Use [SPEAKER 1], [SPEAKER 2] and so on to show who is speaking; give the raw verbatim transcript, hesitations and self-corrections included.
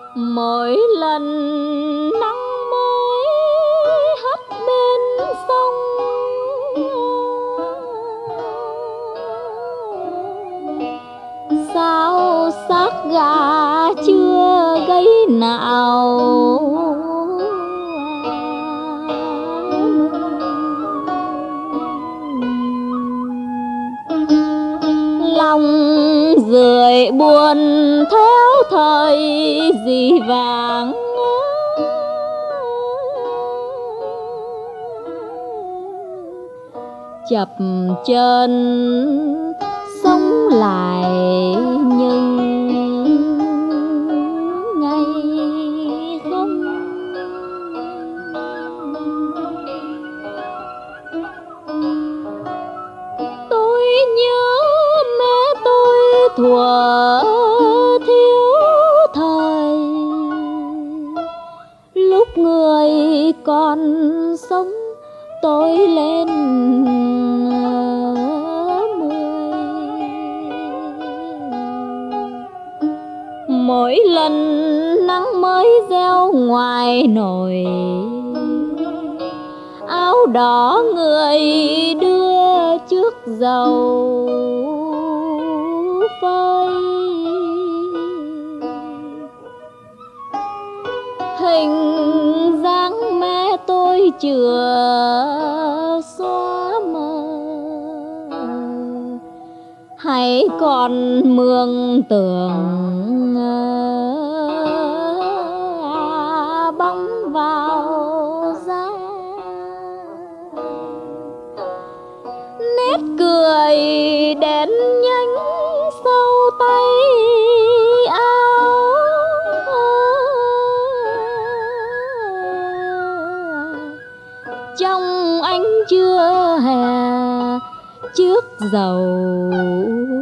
[SPEAKER 1] Mỗi lần nắng mới hắt bên sông, sao xác gà chưa gây nào. Lòng rười buồn theo thời dĩ vãng, chập chờn sống lại như ngày không. Tôi nhớ mẹ tôi thuở thiếu thời, lúc người còn sống tôi lên mười. Mỗi lần nắng mới reo ngoài nồi, áo đỏ người đưa trước dầu phơi. Hình dáng mẹ tôi chưa xóa mờ, hãy còn mường tượng bóng vào da. Nét cười đen nhánh sau tay áo, trong ánh trưa hè trước dầu